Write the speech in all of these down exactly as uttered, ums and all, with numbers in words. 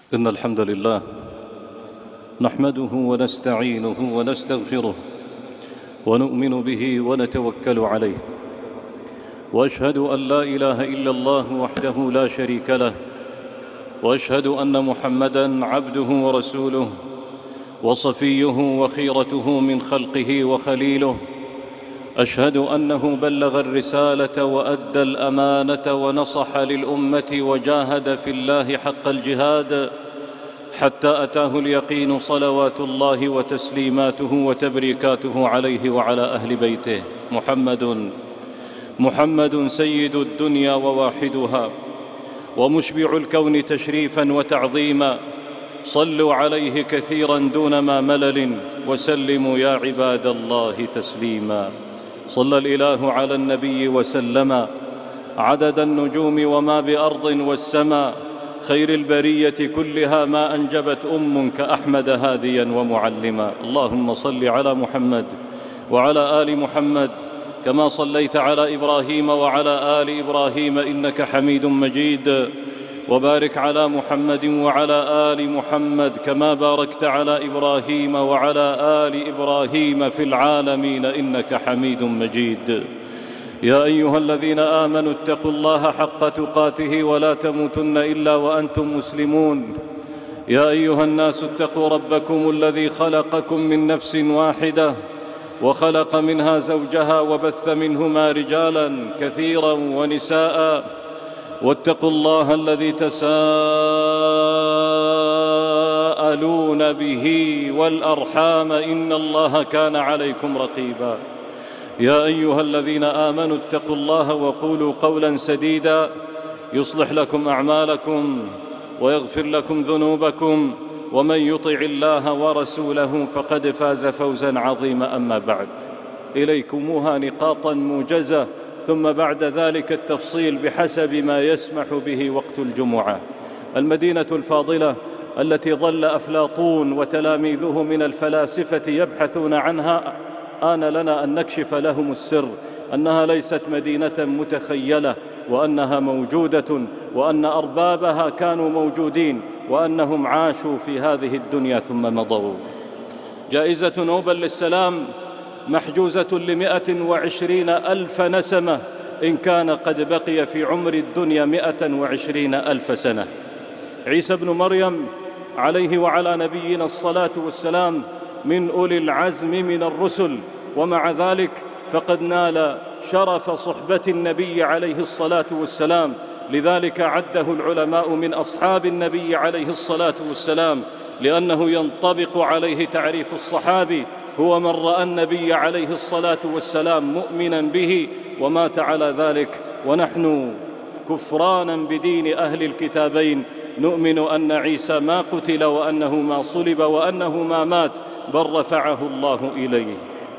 إن الحمد لله نحمده ونستعينه ونستغفره ونؤمن به ونتوكل عليه، وأشهد أن لا إله إلا الله وحده لا شريك له، وأشهد أن محمدًا عبده ورسوله وصفيه وخيرته من خلقه وخليله. أشهد أنه بلغ الرسالة وأدى الأمانة ونصح للأمة وجاهد في الله حق الجهاد حتى أتاه اليقين، صلوات الله وتسليماته وتبريكاته عليه وعلى أهل بيته. محمد محمد سيد الدنيا وواحدها ومشبع الكون تشريفا وتعظيما. صلوا عليه كثيرا دون ما ملل وسلموا يا عباد الله تسليما. صلى الإله على النبي وسلم عدد النجوم وما بأرض والسماء، خير البرية كلها ما أنجبت أم كأحمد هاديا ومعلما. اللهم صل على محمد وعلى آل محمد كما صليت على إبراهيم وعلى آل إبراهيم إنك حميد مجيد، وبارك على محمد وعلى آل محمد كما باركت على إبراهيم وعلى آل إبراهيم في العالمين إنك حميد مجيد. يا أيها الذين آمنوا اتقوا الله حق تقاته ولا تموتن إلا وأنتم مسلمون. يا أيها الناس اتقوا ربكم الذي خلقكم من نفس واحدة وخلق منها زوجها وبث منهما رجالا كثيرا ونساء، واتقوا الله الذي تساءلون به والأرحام إن الله كان عليكم رقيبا. يا أيها الذين آمنوا اتقوا الله وقولوا قولا سديدا يصلح لكم أعمالكم ويغفر لكم ذنوبكم، ومن يطع الله ورسوله فقد فاز فوزا عظيما. أما بعد، إليكموها نقاطا موجزة، ثم بعد ذلك التفصيل بحسب ما يسمح به وقت الجمعة. المدينة الفاضلة التي ظل أفلاطون وتلاميذه من الفلاسفة يبحثون عنها، آن لنا أن نكشف لهم السر أنها ليست مدينة متخيلة، وأنها موجودة، وأن أربابها كانوا موجودين، وأنهم عاشوا في هذه الدنيا ثم مضوا. جائزة نوبل للسلام محجوزة لمئة وعشرين ألف نسمة إن كان قد بقي في عمر الدنيا مئة وعشرين ألف سنة. عيسى بن مريم عليه وعلى نبينا الصلاة والسلام من أولي العزم من الرسل، ومع ذلك فقد نال شرف صحبة النبي عليه الصلاة والسلام، لذلك عده العلماء من أصحاب النبي عليه الصلاة والسلام، لأنه ينطبق عليه تعريف الصحابي: هو من رأى النبي عليه الصلاة والسلام مؤمنا به ومات على ذلك. ونحن كفرانا بدين أهل الكتابين نؤمن أن عيسى ما قتل، وأنه ما صلب، وأنه ما مات، بل رفعه الله إليه.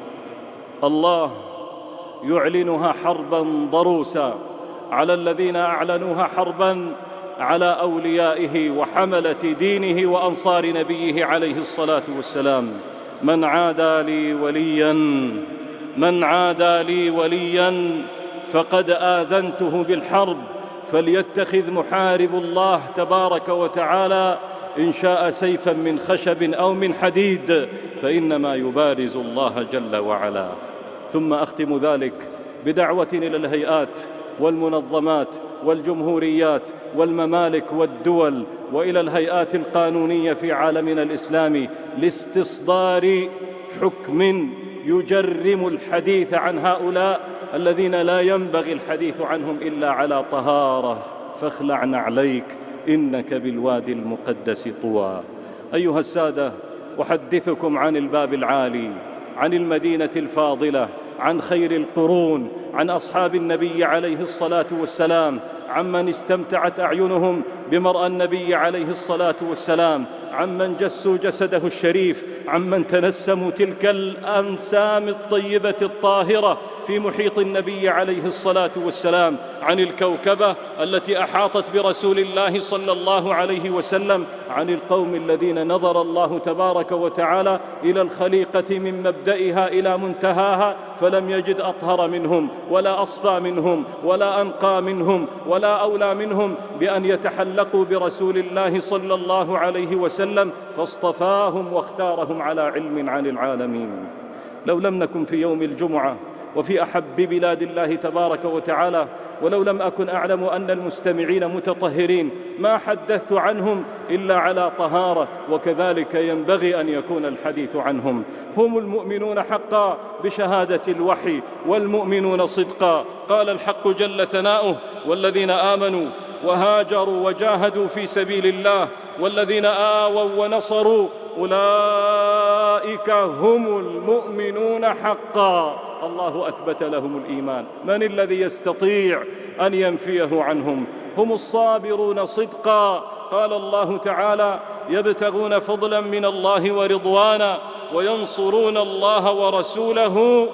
الله يعلنها حربا ضروسا على الذين أعلنوها حربا على أوليائه وحملة دينه وأنصار نبيه عليه الصلاة والسلام. من عادى لي وليا من عادى لي وليا فقد آذنته بالحرب، فليتخذ محارب الله تبارك وتعالى إن شاء سيفا من خشب أو من حديد، فإنما يبارز الله جل وعلا. ثم أختم ذلك بدعوة إلى الهيئات والمنظمات والجمهوريات والممالك والدول، وإلى الهيئات القانونية في عالمنا الإسلامي لاستصدار حكم يجرم الحديث عن هؤلاء الذين لا ينبغي الحديث عنهم إلا على طهارة، فاخلع نعليك إنك بالوادي المقدس طوى. أيها السادة، أحدثكم عن الباب العالي، عن المدينة الفاضلة، عن خير القرون، عن أصحاب النبي عليه الصلاة والسلام، عمن استمتعت أعينهم بمرأى النبي عليه الصلاة والسلام، عمن جسوا جسده الشريف، عمن تنسموا تلك الأنسام الطيبة الطاهرة في محيط النبي عليه الصلاة والسلام، عن الكوكبة التي أحاطت برسول الله صلى الله عليه وسلم، عن القوم الذين نظر الله تبارك وتعالى إلى الخليقة من مبدئها إلى منتهاها فلم يجد أطهر منهم، ولا أصفى منهم ولا أنقى منهم ولا أولى منهم بأن يتحلقوا برسول الله صلى الله عليه وسلم، فاصطفاهم واختارهم على علم عن العالمين. لو لم نكن في يوم الجمعة وفي أحب بلاد الله تبارك وتعالى، ولو لم أكن أعلم أن المستمعين متطهرين، ما حدثت عنهم إلا على طهارة، وكذلك ينبغي أن يكون الحديث عنهم. هم المؤمنون حقا بشهادة الوحي، والمؤمنون صدقا. قال الحق جل ثناؤه: والذين آمنوا وهاجروا وجاهدوا في سبيل الله والذين آووا ونصروا أولئك هم المؤمنون حقا. الله أثبت لهم الإيمان، من الذي يستطيع أن ينفيه عنهم؟ هم الصابرون صدقا. قال الله تعالى: يبتغون فضلا من الله ورضوانا وينصرون الله ورسوله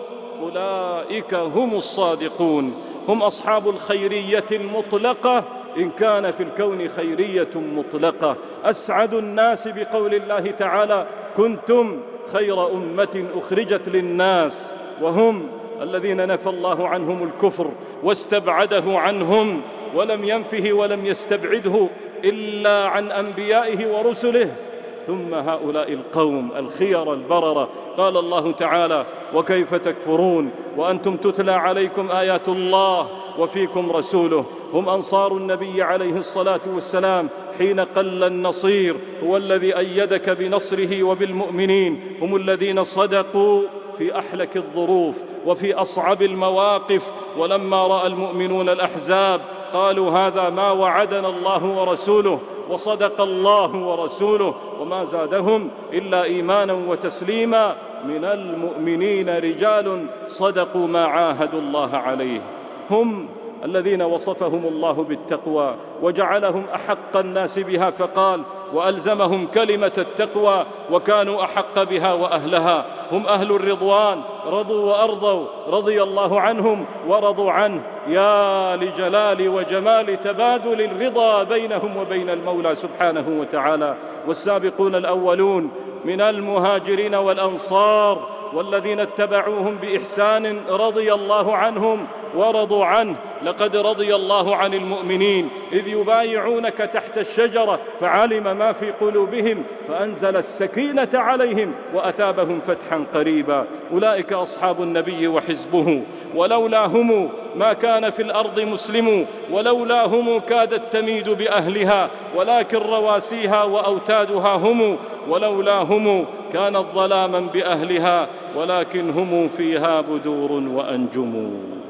أولئك هم الصادقون. هم أصحاب الخيرية المطلقة، إن كان في الكون خيرية مطلقة. أسعد الناس بقول الله تعالى: كنتم خير أمة أخرجت للناس. وهم الذين نفى الله عنهم الكفر واستبعده عنهم، ولم ينفه ولم يستبعده إلا عن أنبيائه ورسله. ثم هؤلاء القوم الخير البررة، قال الله تعالى: وكيف تكفرون وأنتم تتلى عليكم آيات الله وفيكم رسوله. هم أنصار النبي عليه الصلاة والسلام حين قل النصير، هو الذي أيدك بنصره وبالمؤمنين. هم الذين صدقوا في أحلك الظروف وفي أصعب المواقف، ولما رأى المؤمنون الأحزاب قالوا: هذا ما وعدنا الله ورسوله، وصدق الله ورسوله، وما زادهم إلا إيمانا وتسليما. من المؤمنين رجال صدقوا ما عاهدوا الله عليه. هم الذين وصفهم الله بالتقوى وجعلهم أحق الناس بها، فقال: وألزمهم كلمة التقوى وكانوا أحق بها وأهلها. هم أهل الرضوان، رضوا وأرضوا، رضي الله عنهم ورضوا عنه. يا لجلال وجمال تبادل الرضا بينهم وبين المولى سبحانه وتعالى. والسابقون الأولون من المهاجرين والأنصار والذين اتبعوهم بإحسان رضي الله عنهم ورضوا عنه. لقد رضي الله عن المؤمنين إذ يبايعونك تحت الشجرة فعلم ما في قلوبهم فأنزل السكينة عليهم وأثابهم فتحا قريبا. أولئك أصحاب النبي وحزبه، ولولا هم ما كان في الأرض مسلم، ولولا هم كادت تميد بأهلها، ولكن رواسيها وأوتادها هم، ولولا هم كانت ظلاما بأهلها، ولكن هم فيها بدور وأنجم.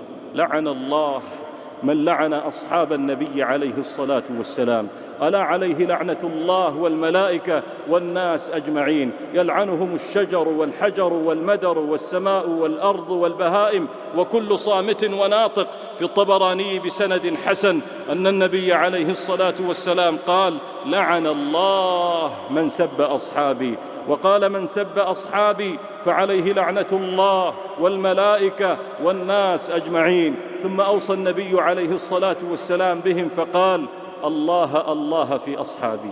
لعن الله من لعن أصحاب النبي عليه الصلاة والسلام. ألا عليه لعنة الله والملائكة والناس أجمعين. يلعنهم الشجر والحجر والمدر والسماء والأرض والبهائم وكل صامت وناطق. في الطبراني بسند حسن أن النبي عليه الصلاة والسلام قال: لعن الله من سب أصحابي. وقال: من سب أصحابي فعليه لعنة الله والملائكة والناس أجمعين. ثم أوصى النبي عليه الصلاة والسلام بهم فقال: الله الله في أصحابي،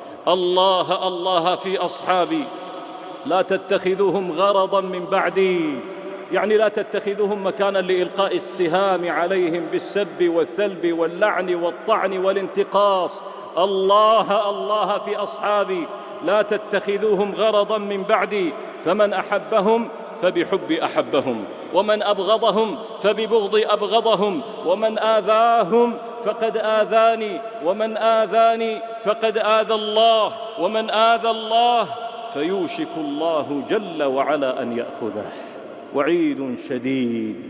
الله الله في أصحابي، لا تتخذوهم غرضا من بعدي. يعني لا تتخذوهم مكانا لإلقاء السهام عليهم بالسب والثلب واللعن والطعن والانتقاص. الله الله في أصحابي، لا تتخذوهم غرضا من بعدي. فمن أحبهم فبحب أحبهم، ومن أبغضهم فببغض أبغضهم، ومن آذاهم فقد آذاني، ومن آذاني فقد آذى الله، ومن آذى الله فيوشك الله جل وعلا أن يأخذه. وعيد شديد،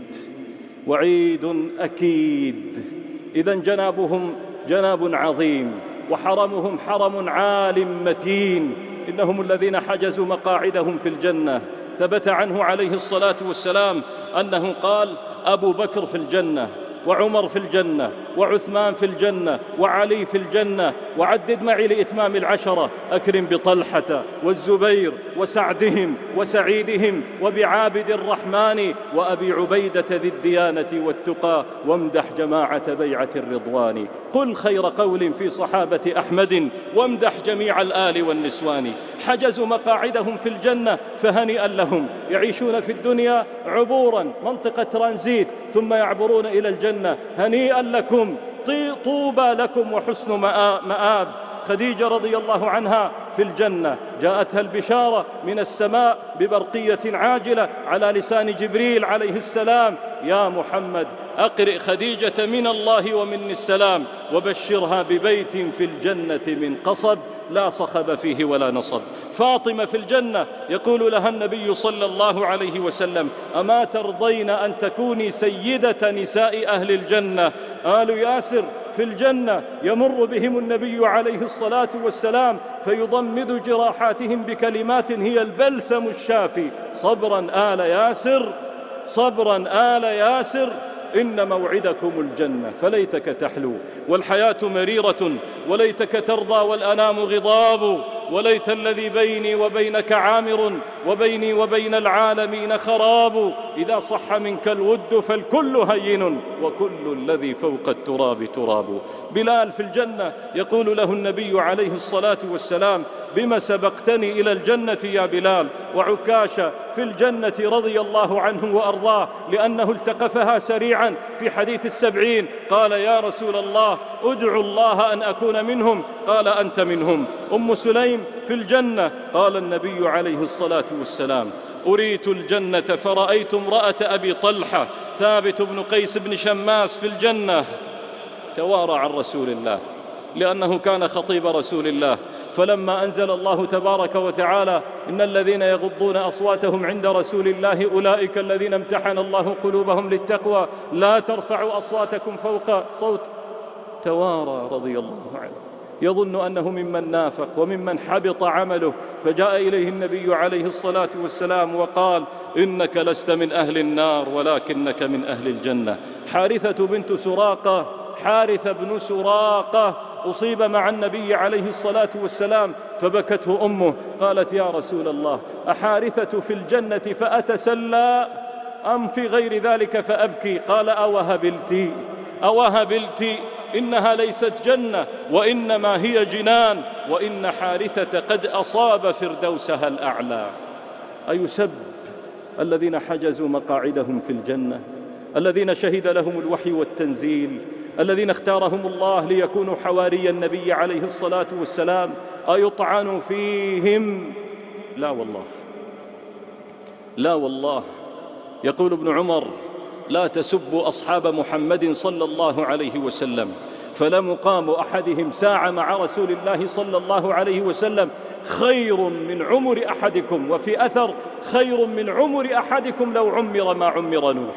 وعيد أكيد. إذن جنابهم جناب عظيم، وحرمهم حرم عال متين. إنهم الذين حجزوا مقاعدهم في الجنة. ثبت عنه عليه الصلاة والسلام أنه قال: أبو بكر في الجنة، وعمر في الجنة، وعثمان في الجنة، وعلي في الجنة، وعدد معي لإتمام العشرة: أكرم بطلحة والزبير وسعدهم وسعيدهم وبعابد الرحمن وأبي عبيدة ذي الديانة والتقى، وامدح جماعة بيعة الرضوان. قل خير قول في صحابة أحمد، وامدح جميع الآل والنسوان. حجزوا مقاعدهم في الجنة فهنيئا لهم. يعيشون في الدنيا عبورا، منطقة ترانزيت، ثم يعبرون إلى الجنة. هنيئا لكم، طوبى لكم وحسن مآب. خديجة رضي الله عنها في الجنة جاءتها البشارة من السماء ببرقية عاجلة على لسان جبريل عليه السلام: يا محمد أقرئ خديجة من الله ومني السلام وبشرها ببيت في الجنة من قصب لا صخب فيه ولا نصب. فاطمة في الجنة يقول لها النبي صلى الله عليه وسلم: أما ترضين أن تكوني سيدة نساء أهل الجنة؟ آل ياسر في الجنة يمر بهم النبي عليه الصلاة والسلام فيضمد جراحاتهم بكلمات هي البلسم الشافي: صبرا آل ياسر، صبرا آل ياسر، إن موعدكم الجنة فليتك تحلو والحياة مريرة، وليتك ترضى والأنام غضاب، وليت الذي بيني وبينك عامر وبيني وبين العالمين خراب. إذا صح منك الود فالكل هين وكل الذي فوق التراب تراب. بلال في الجنة يقول له النبي عليه الصلاة والسلام: بما سبقتني إلى الجنة يا بلال؟ وعكاشة في الجنة رضي الله عنه وأرضاه لأنه التقفها سريعا في حديث السبعين، قال: يا رسول الله ادعو الله أن أكون منهم، قال: أنت منهم. أم سليم في الجنة قال النبي عليه الصلاة والسلام: أريت الجنة فرأيت امرأة أبي طلحة ثابت بن قيس بن شماس في الجنة. توارى عن رسول الله لأنه كان خطيب رسول الله، فلما أنزل الله تبارك وتعالى: إن الذين يغضون أصواتهم عند رسول الله أولئك الذين امتحن الله قلوبهم للتقوى لا ترفعوا أصواتكم فوق صوت، توارى رضي الله عنه يظن أنه ممن نافق وممن حبط عمله، فجاء إليه النبي عليه الصلاة والسلام وقال: إنك لست من أهل النار ولكنك من أهل الجنة. حارثة بنت سراقة، حارثة بن سراقة أصيب مع النبي عليه الصلاة والسلام فبكته أمه، قالت: يا رسول الله أحارثة في الجنة فأتسلى أم في غير ذلك فأبكي؟ قال: أوهبلتي أوهبلتي، إنها ليست جنة وإنما هي جنان، وإن حارثة قد أصاب فردوسها الأعلى. أيسب الذين حجزوا مقاعدهم في الجنة، الذين شهد لهم الوحي والتنزيل، الذين اختارهم الله ليكونوا حواري النبي عليه الصلاة والسلام، أيطعن فيهم؟ لا والله، لا والله. يقول ابن عمر: لا تسبوا أصحاب محمد صلى الله عليه وسلم، فلمقام أحدهم ساعة مع رسول الله صلى الله عليه وسلم خير من عمر أحدكم، وفي أثر: خير من عمر أحدكم لو عمر ما عمر نوح.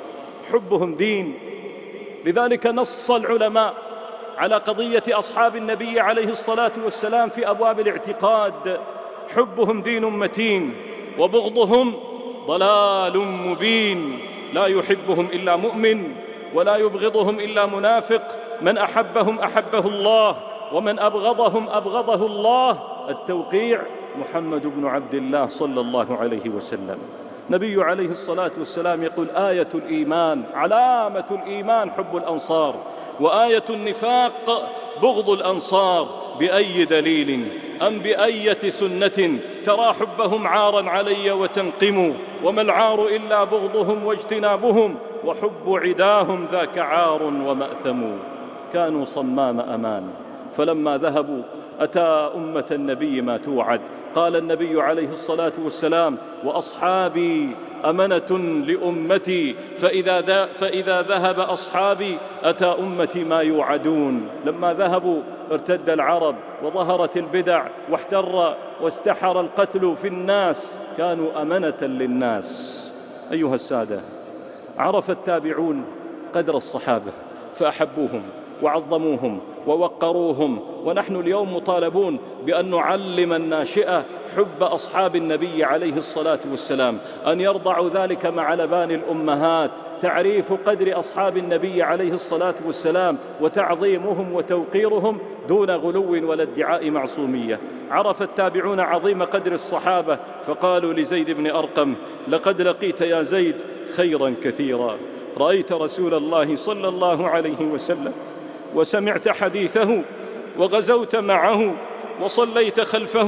حبهم دين، لذلك نص العلماء على قضية أصحاب النبي عليه الصلاة والسلام في أبواب الاعتقاد: حبهم دين متين وبغضهم ضلال مبين، لا يحبهم إلا مؤمن ولا يبغضهم إلا منافق، من أحبهم أحبه الله ومن أبغضهم أبغضه الله. التوقيع: محمد بن عبد الله صلى الله عليه وسلم. نبي عليه الصلاة والسلام يقول: آية الإيمان، علامة الإيمان حب الأنصار، وآية النفاق بغض الأنصار. بأي دليل أم بأية سنة ترى حبهم عارا علي وتنقم؟ وما العار إلا بغضهم واجتنابهم، وحب عداهم ذاك عار ومأثم. كانوا صمام أمان، فلما ذهبوا أتى أمة النبي ما توعد. قال النبي عليه الصلاة والسلام: وأصحابي أمنة لأمتي، فإذا, فإذا ذهب أصحابي أتى أمتي ما يوعدون. لما ذهبوا ارتد العرب وظهرت البدع واحتر واستحر القتل في الناس، كانوا أمنة للناس. أيها السادة، عرف التابعون قدر الصحابة فأحبوهم وعظموهم ووقروهم، ونحن اليوم مطالبون بأن نعلم الناشئة حب أصحاب النبي عليه الصلاة والسلام، أن يرضعوا ذلك مع لبان الأمهات، تعريف قدر أصحاب النبي عليه الصلاة والسلام وتعظيمهم وتوقيرهم دون غلو ولا ادعاء معصومية. عرف التابعون عظيم قدر الصحابة فقالوا لزيد بن أرقم: لقد لقيت يا زيد خيرا كثيرا، رأيت رسول الله صلى الله عليه وسلم وسمعت حديثه وغزوت معه وصليت خلفه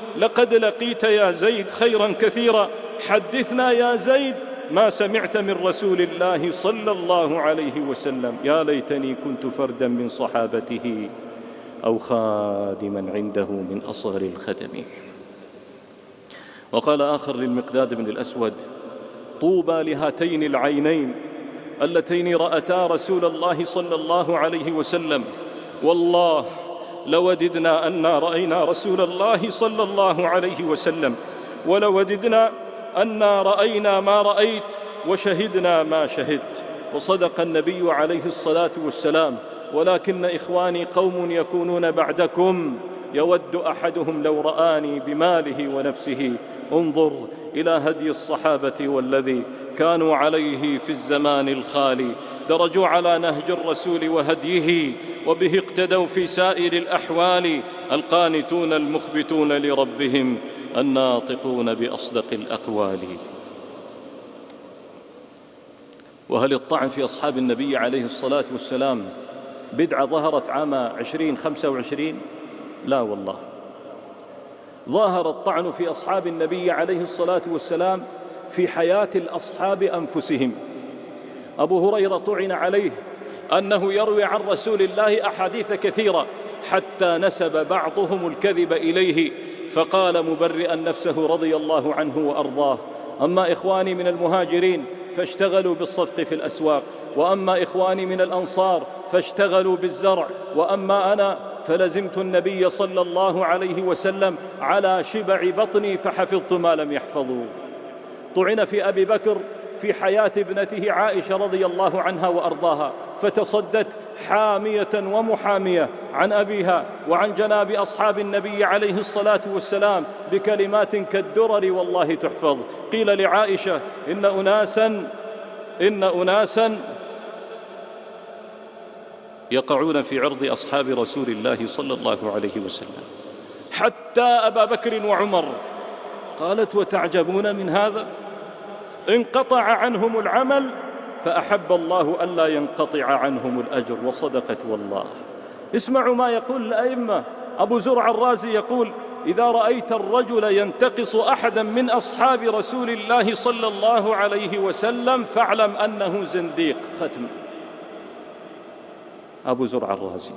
لقد لقيت يا زيد خيرا كثيرا، حدثنا يا زيد ما سمعت من رسول الله صلى الله عليه وسلم. يا ليتني كنت فردا من صحابته أو خادما عنده من أصغر الخدم. وقال آخر للمقداد بن الأسود: طوبى لهاتين العينين اللتين رأتا رسول الله صلى الله عليه وسلم، والله لوددنا أنا رأينا رسول الله صلى الله عليه وسلم، ولوددنا أنا رأينا ما رأيت وشهدنا ما شهدت. وصدق النبي عليه الصلاة والسلام: ولكن إخواني قوم يكونون بعدكم يود أحدهم لو رآني بماله ونفسه. انظر إلى هدي الصحابة والذي كانوا عليه في الزمان الخالي، درجوا على نهج الرسول وهديه، وبه اقتدوا في سائر الأحوال، القانتون المخبتون لربهم الناطقون بأصدق الأقوال. وهل الطعن في أصحاب النبي عليه الصلاة والسلام بدعة ظهرت عام عشرين خمسة وعشرين؟ لا والله، ظهر الطعن في أصحاب النبي عليه الصلاة والسلام في حياة الأصحاب أنفسهم. أبو هريرة طعن عليه أنه يروي عن رسول الله أحاديث كثيرة، حتى نسب بعضهم الكذب إليه، فقال مبرئا نفسه رضي الله عنه وأرضاه: أما إخواني من المهاجرين فاشتغلوا بالصدق في الأسواق، وأما إخواني من الأنصار فاشتغلوا بالزرع، وأما أنا فلزمت النبي صلى الله عليه وسلم على شبع بطني فحفظت ما لم يحفظوا. طعن في أبي بكر في حياة ابنته عائشة رضي الله عنها وأرضاها، فتصدت حامية ومحامية عن أبيها وعن جناب أصحاب النبي عليه الصلاة والسلام بكلمات كالدرر والله تحفظ. قيل لعائشة: إن أناسا إن أناسا يقعون في عرض أصحاب رسول الله صلى الله عليه وسلم حتى أبا بكر وعمر. قالت: وتعجبون من هذا؟ انقطع عنهم العمل فأحب الله ألا ينقطع عنهم الأجر. وصدقت والله. اسمعوا ما يقول الأئمة. أبو زرع الرازي يقول: إذا رأيت الرجل ينتقص أحدا من أصحاب رسول الله صلى الله عليه وسلم فاعلم أنه زنديق. ختم. أبو زرع الرازي: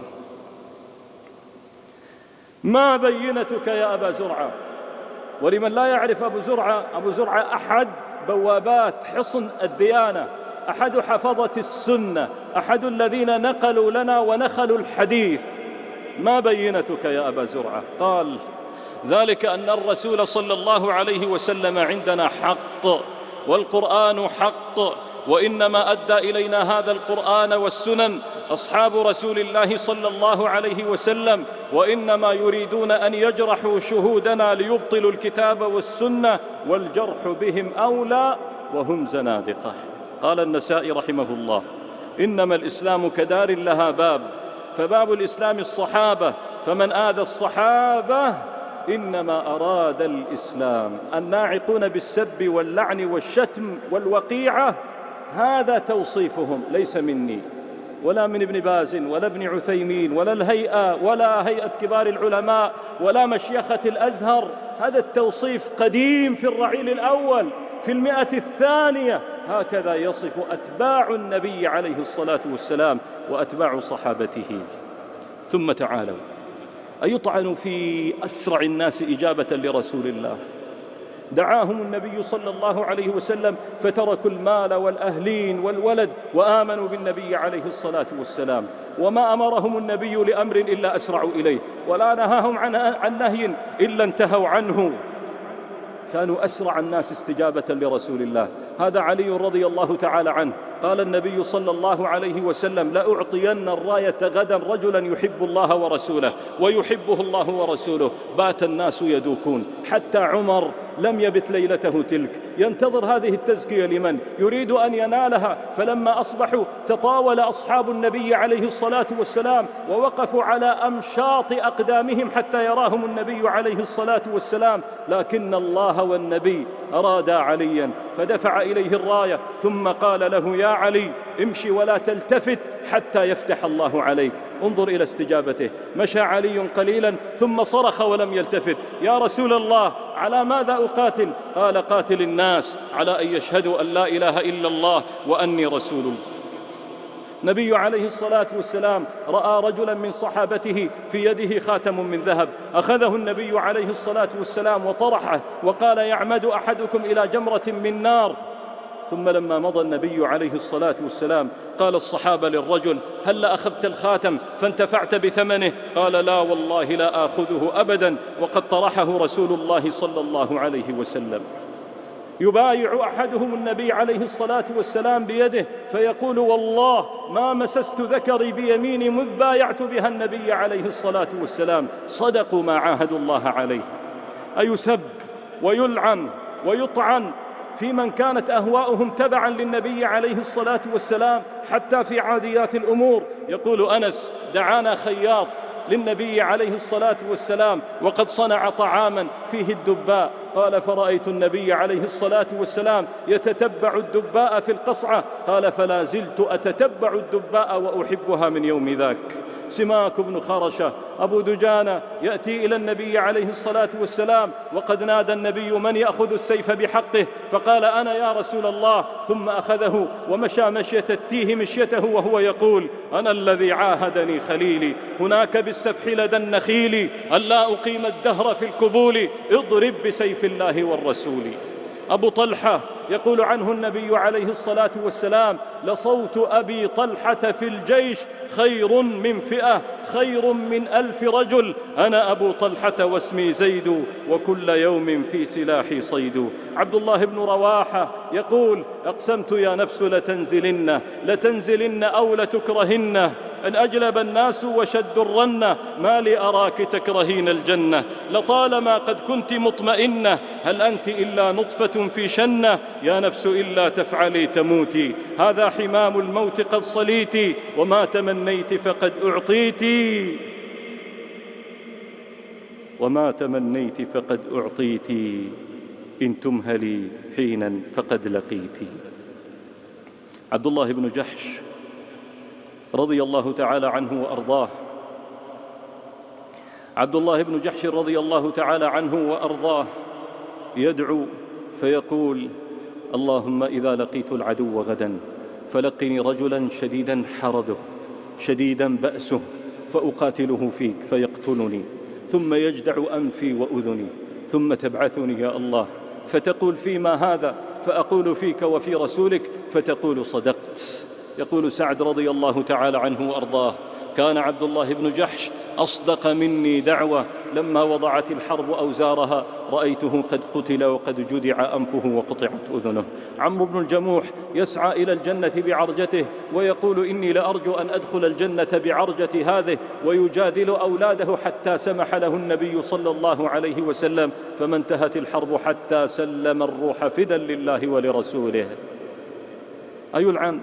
ما بينتك يا أبا زرعة؟ ولمن لا يعرف أبو زرعة، أبو زرعة أحد بوابات حصن الديانة، أحد حفظة السنة، أحد الذين نقلوا لنا ونخلوا الحديث. ما بينتك يا أبا زرعة؟ قال: ذلك أن الرسول صلى الله عليه وسلم عندنا حق، والقرآن حق، وإنما أدى إلينا هذا القرآن والسنن أصحاب رسول الله صلى الله عليه وسلم، وإنما يريدون أن يجرحوا شهودنا ليبطلوا الكتاب والسنة، والجرح بهم أولى وهم زنادقة. قال النسائي رحمه الله: إنما الإسلام كدار لها باب، فباب الإسلام الصحابة، فمن آذى الصحابة إنما أراد الإسلام. الناعقون بالسب واللعن والشتم والوقيعة هذا توصيفهم، ليس مني ولا من ابن باز ولا ابن عثيمين ولا الهيئة ولا هيئة كبار العلماء ولا مشيخة الأزهر. هذا التوصيف قديم في الرعيل الأول في المئة الثانية. هكذا يصف أتباع النبي عليه الصلاة والسلام وأتباع صحابته. ثم تعالوا أيطعن في أسرع الناس إجابة لرسول الله. دعاهم النبي صلى الله عليه وسلم فتركوا المال والأهلين والولد وآمنوا بالنبي عليه الصلاة والسلام، وما أمرهم النبي لأمر إلا أسرعوا إليه، ولا نهاهم عن, عن نهي إلا انتهوا عنه. كانوا أسرع الناس استجابة لرسول الله. هذا علي رضي الله تعالى عنه قال النبي صلى الله عليه وسلم: لأعطين الراية غدا رجلا يحب الله ورسوله ويحبه الله ورسوله. بات الناس يدوكون، حتى عمر لم يبت ليلته تلك ينتظر هذه التزكية لمن يريد أن ينالها. فلما أصبحوا تطاول أصحاب النبي عليه الصلاة والسلام ووقفوا على أمشاط أقدامهم حتى يراهم النبي عليه الصلاة والسلام، لكن الله والنبي أرادا عليا فدفع إليه الراية ثم قال له: يا علي امشي ولا تلتفت حتى يفتح الله عليك. انظر إلى استجابته. مشى علي قليلا ثم صرخ ولم يلتفت: يا رسول الله على ماذا أقاتل؟ قال: قاتل الناس على أن يشهدوا أن لا إله إلا الله وأني رسول الله. النبي عليه الصلاة والسلام رأى رجلا من صحابته في يده خاتم من ذهب، أخذه النبي عليه الصلاة والسلام وطرحه وقال: يعمد أحدكم إلى جمرة من نار. ثم لما مضى النبي عليه الصلاة والسلام قال الصحابة للرجل: هل أخذت الخاتم فانتفعت بثمنه؟ قال: لا والله لا آخذه أبدا، وقد طرحه رسول الله صلى الله عليه وسلم. يبايع أحدهم النبي عليه الصلاة والسلام بيده فيقول: والله ما مسست ذكري بيميني مذ بايعت بها النبي عليه الصلاة والسلام. صدقوا ما عاهدوا الله عليه. أيسب ويلعن ويطعن في من كانت أهواؤهم تبعا للنبي عليه الصلاة والسلام حتى في عاديات الأمور. يقول أنس: دعانا خياط للنبي عليه الصلاة والسلام وقد صنع طعاما فيه الدباء، قال: فرأيت النبي عليه الصلاة والسلام يتتبع الدباء في القصعة، قال: فلا زلت أتتبع الدباء وأحبها من يوم ذاك. سماك بن خرشة أبو دجانة يأتي إلى النبي عليه الصلاة والسلام وقد نادى النبي: من يأخذ السيف بحقه؟ فقال: أنا يا رسول الله. ثم أخذه ومشى مشية التيه مشيته وهو يقول: أنا الذي عاهدني خليلي هناك بالسفح لدى النخيل، ألا أقيم الدهر في الكبول، اضرب بسيف الله والرسول. أبو طلحة يقول عنه النبي عليه الصلاة والسلام: لصوت أبي طلحة في الجيش خير من فئة، خير من ألف رجل، أنا أبو طلحة واسمي زيد، وكل يوم في سلاحي صيد. عبد الله بن رواحة يقول: أقسمت يا نفس لتنزلن لتنزلن أو لتكرهن، أن أجلب الناس وشد الرنة، ما لي أراك تكرهين الجنة، لطالما قد كنت مطمئنة، هل أنت إلا نطفة في شنة، يا نفس إلا تفعلي تموتي، هذا حمام الموت قد صليتي، وما تمنيت فقد أعطيتي، وما تمنيت فقد أعطيتي، إن تمهلي حينا فقد لقيتي. عبد الله بن جحش رضي الله تعالى عنه وأرضاه عبد الله بن جحش رضي الله تعالى عنه وأرضاه يدعو فيقول: اللهم إذا لقيت العدو غدا فلقني رجلا شديدا حرده شديدا بأسه فأقاتله فيك فيقتلني، ثم يجدع أنفي وأذني، ثم تبعثني يا الله فتقول: فيما هذا؟ فأقول: فيك وفي رسولك، فتقول: صدقت. يقول سعد رضي الله تعالى عنه وأرضاه: كان عبد الله بن جحش أصدق مني دعوة، لما وضعت الحرب أوزارها رأيته قد قتل وقد جدع أنفه وقطعت أذنه. عمرو بن الجموح يسعى إلى الجنة بعرجته ويقول: إني لأرجو أن أدخل الجنة بعرجة هذه، ويجادل أولاده حتى سمح له النبي صلى الله عليه وسلم، فما انتهت الحرب حتى سلم الروح فدا لله ولرسوله. أيلعن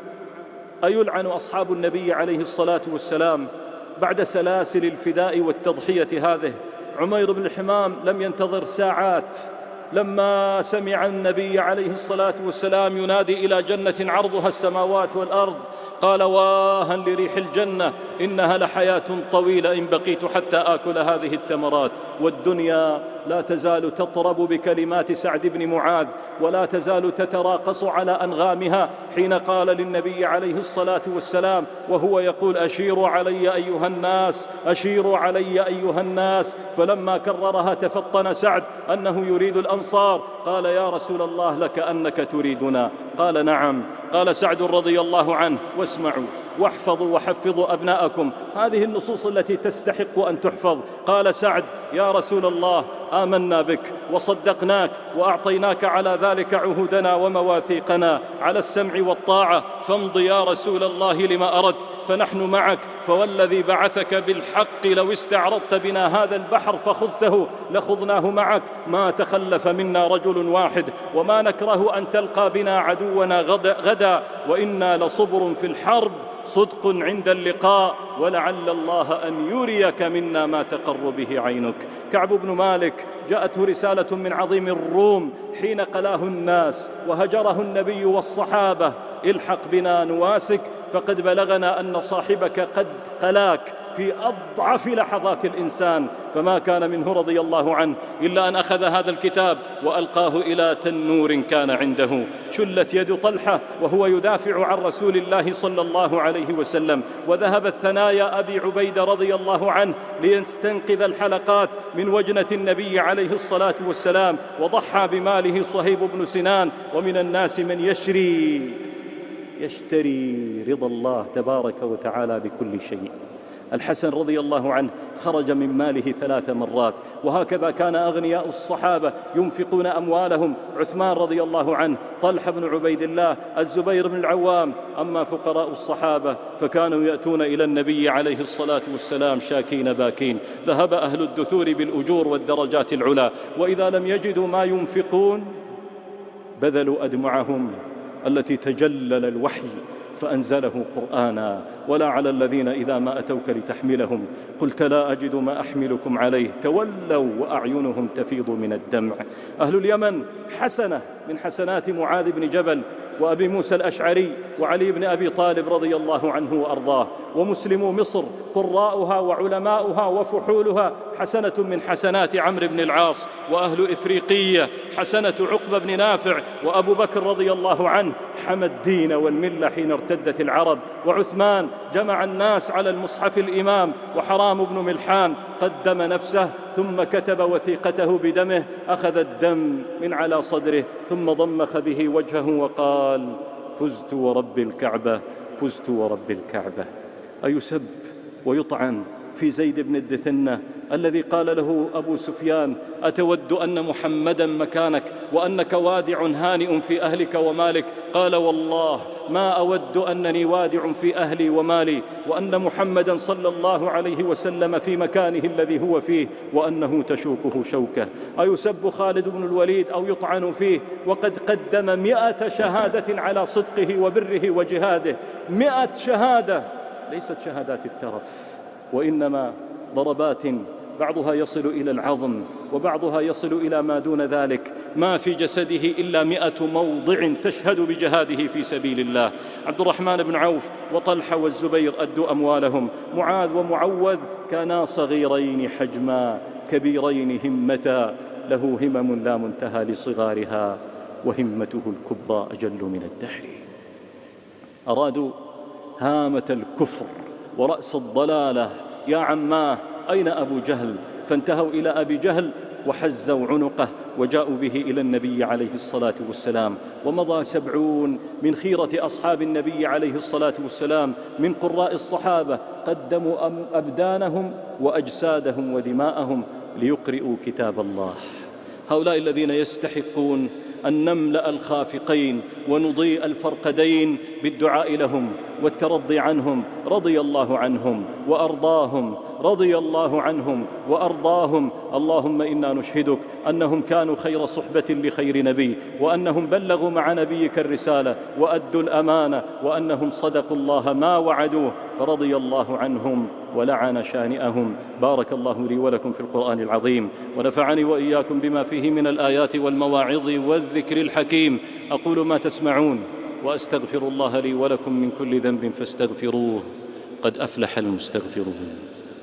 أيلعن أصحاب النبي عليه الصلاة والسلام بعد سلاسل الفداء والتضحية هذه. عمير بن الحمام لم ينتظر ساعات، لما سمع النبي عليه الصلاة والسلام ينادي إلى جنة عرضها السماوات والأرض قال: واها لريح الجنة، إنها لحياة طويلة إن بقيت حتى آكل هذه التمرات. والدنيا لا تزال تطرب بكلمات سعد بن معاذ، ولا تزال تتراقص على أنغامها، حين قال للنبي عليه الصلاة والسلام وهو يقول: أشيروا علي أيها الناس، أشيروا علي أيها الناس. فلما كررها تفطن سعد أنه يريد الأنصار، قال: يا رسول الله لك أنك تريدنا. قال: نعم. قال سعد رضي الله عنه: واسمعوا واحفظوا وحفظوا أبناءكم، هذه النصوص التي تستحق أن تحفظ. قال سعد: يا رسول الله آمنا بك وصدقناك وأعطيناك على ذلك عهودنا ومواثيقنا على السمع والطاعة، فامض يا رسول الله لما أردت، فنحن معك، فوالذي بعثك بالحق لو استعرضت بنا هذا البحر فخذته لخضناه معك، ما تخلف منا رجل واحد، وما نكره أن تلقى بنا عدونا غدا, غدا وإنا لصبر في الحرب، صدق عند اللقاء، ولعل الله أن يريك منا ما تقر به عينك. كعب بن مالك جاءته رسالة من عظيم الروم حين قلاه الناس وهجره النبي والصحابة: الحق بنا نواسك فقد بلغنا أن صاحبك قد قلاك في أضعف لحظات الإنسان، فما كان منه رضي الله عنه إلا أن أخذ هذا الكتاب وألقاه إلى تنور كان عنده. شلت يد طلحة وهو يدافع عن رسول الله صلى الله عليه وسلم، وذهبت ثنايا أبي عبيدة رضي الله عنه ليستنقذ الحلقات من وجنة النبي عليه الصلاة والسلام، وضحى بماله صهيب بن سنان. ومن الناس من يشري يشتري رضا الله تبارك وتعالى بكل شيء. الحسن رضي الله عنه خرج من ماله ثلاث مرات، وهكذا كان أغنياء الصحابة ينفقون أموالهم: عثمان رضي الله عنه، طلحة بن عبيد الله، الزبير بن العوام. أما فقراء الصحابة فكانوا يأتون إلى النبي عليه الصلاة والسلام شاكين باكين. ذهب أهل الدثور بالأجور والدرجات العلى، وإذا لم يجدوا ما ينفقون بذلوا أدمعهم التي تجلل الوحي فأنزله قرآنا: ولا على الذين إذا ما أتوك لتحملهم قلت لا أجد ما أحملكم عليه تولوا وأعينهم تفيض من الدمع. أهل اليمن حسنة من حسنات معاذ بن جبل وأبي موسى الأشعري وعلي بن أبي طالب رضي الله عنه وأرضاه. ومسلمو مصر قراؤها وعلماؤها وفحولها حسنة من حسنات عمرو بن العاص. وأهل إفريقية حسنة عقبة بن نافع وأبو بكر رضي الله عنه حمى الدين والملة حين ارتدت العرب. وعثمان جمع الناس على المصحف الإمام. وحرام بن ملحان قدم نفسه ثم كتب وثيقته بدمه، أخذ الدم من على صدره ثم ضمخ به وجهه وقال: فزت ورب الكعبة، فزت ورب الكعبة. أيسب ويطعن في زيد بن الدثنة الذي قال له أبو سفيان: أتود أن محمدا مكانك وأنك وادع هانئ في أهلك ومالك؟ قال: والله ما أود أنني وادع في أهلي ومالي، وأن محمدا صلى الله عليه وسلم في مكانه الذي هو فيه، وأنه تشوكه شوكه. أيسب خالد بن الوليد أو يطعن فيه وقد قدم مئة شهادة على صدقه وبره وجهاده، مئة شهادة ليست شهادات الترف، وإنما ضربات بعضها يصل إلى العظم وبعضها يصل إلى ما دون ذلك، ما في جسده إلا مئة موضع تشهد بجهاده في سبيل الله. عبد الرحمن بن عوف وطلحة والزبير أدوا أموالهم. معاذ ومعوذ كانا صغيرين حجما كبيرين همة، له همم لا منتهى لصغارها وهمته الكبرى أجل من الدهر. أرادوا هامة الكفر ورأس الضلالة: يا عماه أين أبو جهل؟ فانتهوا إلى أبي جهل وحزوا عنقه وجاءوا به إلى النبي عليه الصلاة والسلام. ومضى سبعون من خيرة أصحاب النبي عليه الصلاة والسلام من قراء الصحابة قدموا أبدانهم وأجسادهم ودماءهم ليقرئوا كتاب الله. هؤلاء الذين يستحقون أن نملأ الخافقين ونضيء الفرقدين بالدعاء لهم والترضي عنهم. رضي الله عنهم وأرضاهم، رضي الله عنهم وأرضاهم. اللهم إنا نشهدك أنهم كانوا خير صحبة لخير نبي، وأنهم بلغوا مع نبيك الرسالة وأدوا الأمانة، وأنهم صدقوا الله ما وعدوه، فرضي الله عنهم ولعن شانئهم. بارك الله لي ولكم في القرآن العظيم، ونفعني وإياكم بما فيه من الآيات والمواعظ والذكر الحكيم. أقول ما تسمعون وأستغفر الله لي ولكم من كل ذنب فاستغفروه، قد أفلح المستغفرون.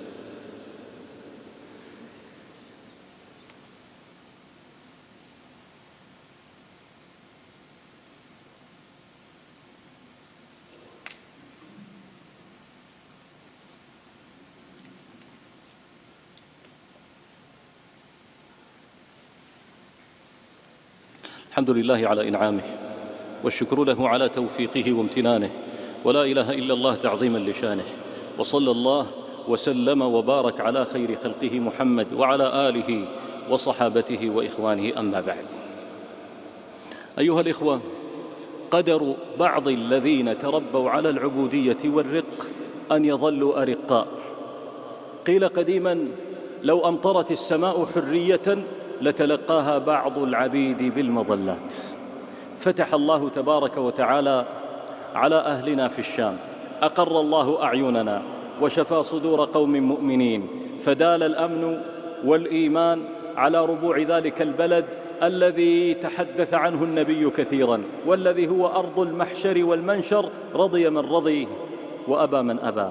الحمد لله على إنعامه، والشكر له على توفيقه وامتنانه، ولا إله إلا الله تعظيما لشانه. وصلى الله وسلم وبارك على خير خلقه محمد وعلى آله وصحابته وإخوانه. أما بعد، أيها الإخوة، قدر بعض الذين تربوا على العبودية والرق أن يظلوا أرقاء. قيل قديما: لو أمطرت السماء حرية لتلقاها بعض العبيد بالمظلات. فتح الله تبارك وتعالى على أهلنا في الشام، أقر الله أعيننا وشفى صدور قوم مؤمنين، فدال الأمن والإيمان على ربوع ذلك البلد الذي تحدث عنه النبي كثيرا، والذي هو أرض المحشر والمنشر، رضي من رضي وأبى من أبى.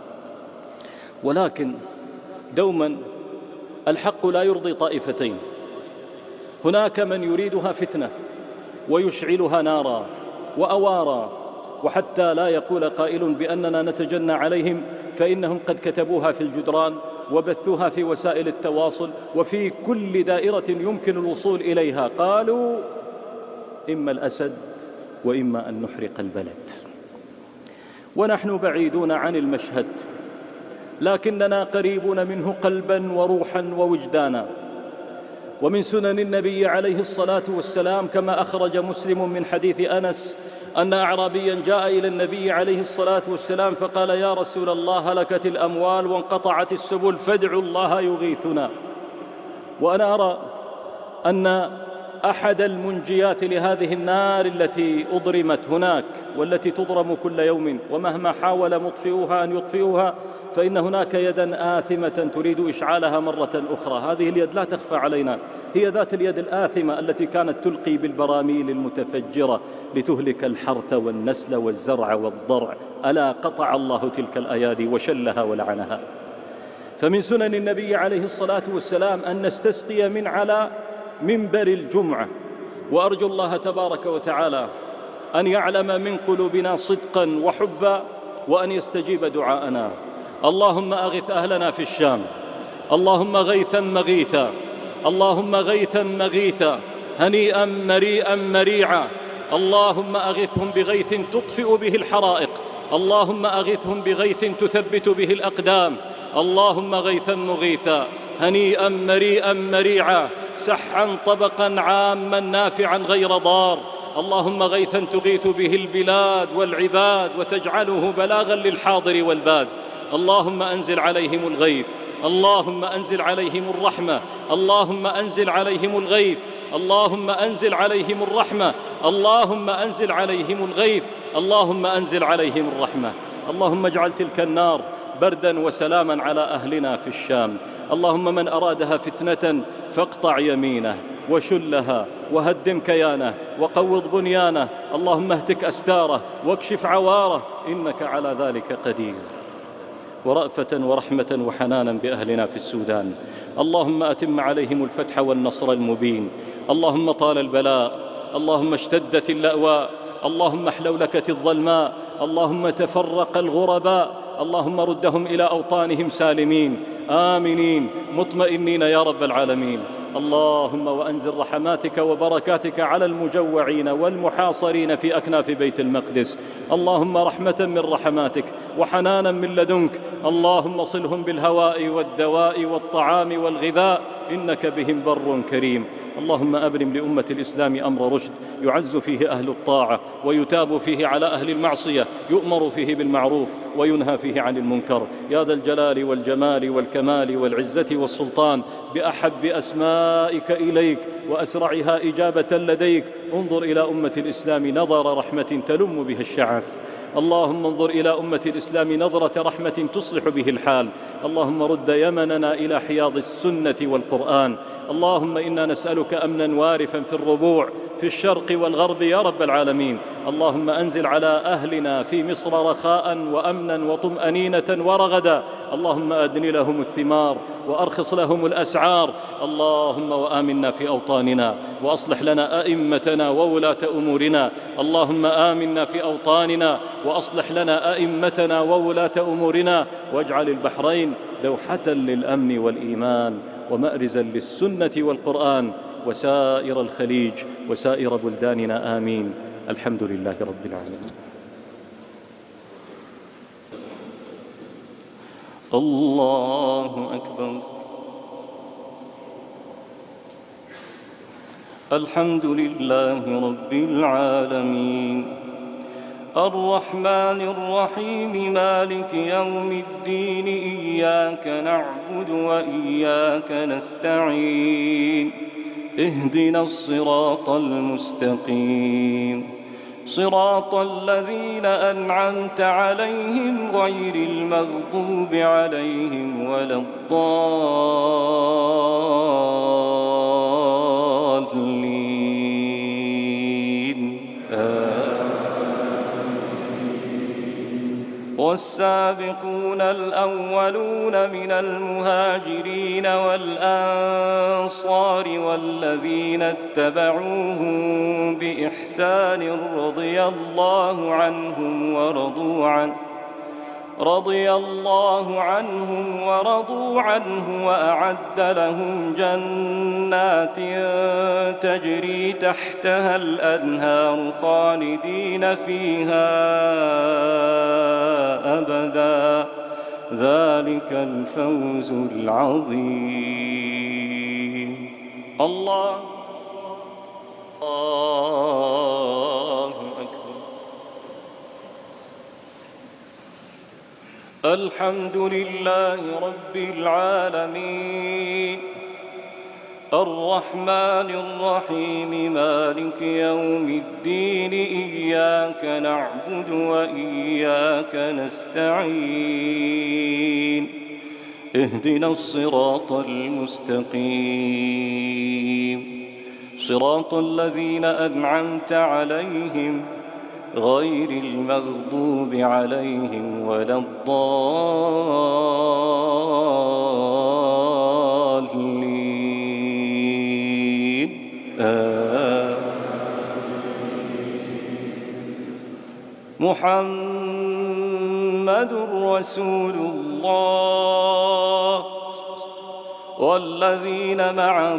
ولكن دوما الحق لا يرضي طائفتين، هناك من يريدها فتنة ويشعلها نارا وأوارا، وحتى لا يقول قائل بأننا نتجنى عليهم، فإنهم قد كتبوها في الجدران وبثوها في وسائل التواصل وفي كل دائرة يمكن الوصول إليها. قالوا إما الأسد وإما أن نحرق البلد. ونحن بعيدون عن المشهد، لكننا قريبون منه قلبا وروحا ووجدانا. ومن سنن النبي عليه الصلاة والسلام كما أخرج مسلم من حديث أنس أن أعرابيا جاء إلى النبي عليه الصلاة والسلام فقال: يا رسول الله، هلكت الأموال وانقطعت السبل، فادعوا الله يغيثنا. وأنا أرى أن أحد المنجيات لهذه النار التي أضرمت هناك والتي تضرم كل يوم، ومهما حاول مطفئوها أن يطفئوها فإن هناك يدا آثمة تريد إشعالها مرة أخرى. هذه اليد لا تخفى علينا، هي ذات اليد الآثمة التي كانت تلقي بالبراميل المتفجرة لتهلك الحرث والنسل والزرع والضرع. ألا قطع الله تلك الأيادي وشلها ولعنها. فمن سنن النبي عليه الصلاة والسلام أن نستسقي من على منبر الجمعة، وأرجو الله تبارك وتعالى أن يعلم من قلوبنا صدقا وحبا وأن يستجيب دعاءنا. اللهم أغث أهلنا في الشام، اللهم غيثا مغيثا، اللهم غيثا مغيثا، هنيئا مريئا مريعا. اللهم أغثهم بغيث تطفئ به الحرائق، اللهم أغثهم بغيث تثبت به الأقدام. اللهم غيثا مغيثا، هنيئا مريئا مريعا، سحا طبقا عاما نافعا غير ضار. اللهم غيثا تغيث به البلاد والعباد وتجعله بلاغا للحاضر والباد. اللهم أنزل عليهم الغيث، اللهم أنزل عليهم الرحمة، اللهم أنزل عليهم الغيث، اللهم أنزل عليهم الرحمة، اللهم أنزل عليهم الغيث، اللهم أنزل عليهم الرحمة. اللهم اجعل تلك النار بردا وسلاما على أهلنا في الشام. اللهم من أرادها فتنة فاقطع يمينه وشلها وهدم كيانه وقوض بنيانه. اللهم اهتك أستاره واكشف عواره، إنك على ذلك قدير. ورأفة ورحمة وحنانا بأهلنا في السودان، اللهم أتم عليهم الفتح والنصر المبين. اللهم طال البلاء، اللهم اشتدت اللأواء، اللهم احلولكت الظلماء، اللهم تفرق الغرباء، اللهم ردهم إلى أوطانهم سالمين آمنين مطمئنين يا رب العالمين. اللهم وأنزل رحماتك وبركاتك على المجوعين والمحاصرين في أكناف بيت المقدس. اللهم رحمة من رحماتك وحنانا من لدنك، اللهم صلهم بالهواء والدواء والطعام والغذاء، إنك بهم بر كريم. اللهم أبرم لأمة الإسلام أمر رشد، يعز فيه أهل الطاعة ويتاب فيه على أهل المعصية، يؤمر فيه بالمعروف وينهى فيه عن المنكر، يا ذا الجلال والجمال والكمال والعزة والسلطان. بأحب أسمائك إليك وأسرعها إجابة لديك، انظر إلى أمة الإسلام نظر رحمة تلم بها الشعث. اللهم انظر إلى أمة الإسلام نظرة رحمة تصلح به الحال. اللهم رد يمننا إلى حياض السنة والقرآن. اللهم إنا نسألك أمنا وارفا في الربوع في الشرق والغرب يا رب العالمين. اللهم أنزل على أهلنا في مصر رخاء وأمنا وطمأنينة ورغدا. اللهم أدن لهم الثمار وأرخص لهم الأسعار. اللهم وآمنا في أوطاننا وأصلح لنا أئمتنا وولاة أمورنا. اللهم آمنا في أوطاننا وأصلح لنا أئمتنا وولاة أمورنا، واجعل البحرين دوحة للأمن والإيمان ومأرزا للسنة والقرآن، وسائر الخليج وسائر بلداننا آمين. الحمد لله رب العالمين. الله أكبر. الحمد لله رب العالمين، الرحمن الرحيم، مالك يوم الدين، إياك نعبد وإياك نستعين، اهدنا الصراط المستقيم، صراط الذين أنعمت عليهم غير المغضوب عليهم ولا الضالين. والسابقون الأولون من المهاجرين والأنصار والذين اتبعوهم بإحسان رضي الله عنهم ورضوا عنه رضي الله عنهم ورضوا عنه وأعد لهم جنات تجري تحتها الأنهار خالدين فيها أبدا ذلك الفوز العظيم. الله الله أكبر. الحمد لله رب العالمين الرحمن الرحيم مالك يوم الدين إياك نعبد وإياك نستعين اهدنا الصراط المستقيم صراط الذين أنعمت عليهم غير المغضوب عليهم ولا الضالين آمين. محمد رسول الله والذين معه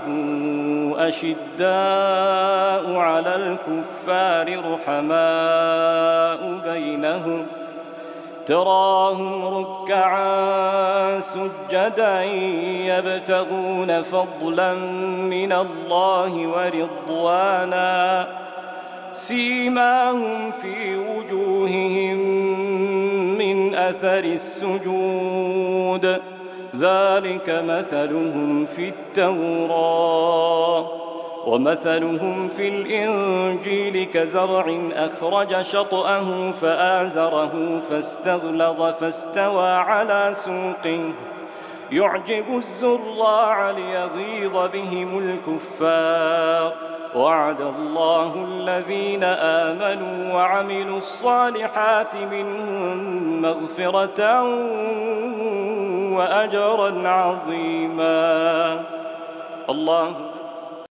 أشداء على الكفار رحماء بينهم تراهم ركعا سجدا يبتغون فضلا من الله ورضوانا سيماهم في وجوههم من أثر السجود ذلك مثلهم في التوراة ومثلهم في الإنجيل كزرع أخرج شطأه فآزره فاستغلظ فاستوى على سوقه يعجب الزراع ليغيظ بهم الكفار وعد الله الذين آمنوا وعملوا الصالحات منهم مغفرة وأجرا عظيما. الله